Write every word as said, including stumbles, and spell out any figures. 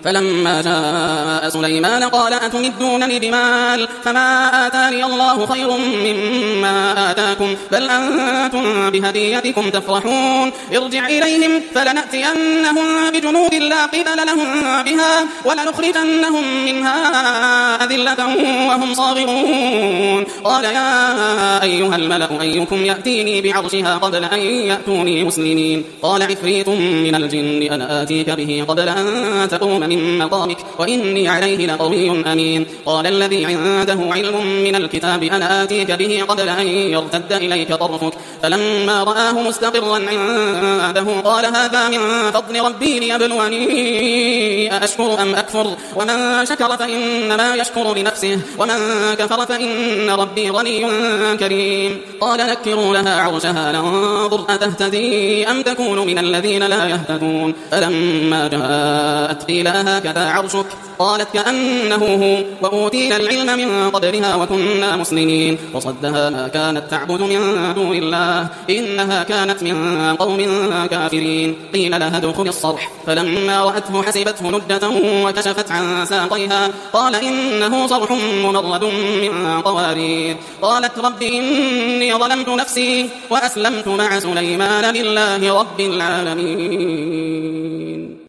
فلما جاء سليمان قال أتمدونني بمال فما آتاني الله خير مما آتاكم بل أنتم بهديتكم تفرحون ارجع إليهم فلنأتينهم بجنود لا قبل لهم بها ولنخرجنهم منها أذلة وهم صاغرون قال يا أيها الملأ أيكم يأتيني بعرشها قبل أن يأتوني مسلمين قال عفريت من الجن أنا آتيك به قبل أن تقوم من مقامك وإني عليه لقوي أمين قال الذي عنده علم من الكتاب أنا آتيك به قبل أن يرتد إليك طرفك فلما رآه مستقرا عنده قال هذا من فضل ربي ليبلوني أأشكر أم أكفر ومن شكر فإنما يشكر لنفسه ومن كفر فإن ربي غني كريم قال نكروا لها عرشها ننظر أتهتدي أم تكون من الذين لا يهتدون فلما جاءت قيل هكذا عرشك قالت كأنه هو وأوتينا العلم من قبلها وكنا مسلمين وصدها ما كانت تعبد من دون الله إنها كانت من قوم كافرين قيل لها ادخل الصرح فلما رأته حسبته لجة وكشفت عن ساقيها قال إنه صرح ممرد من قوارير قالت رب إني ظلمت نفسي وأسلمت مع سليمان لله رب العالمين.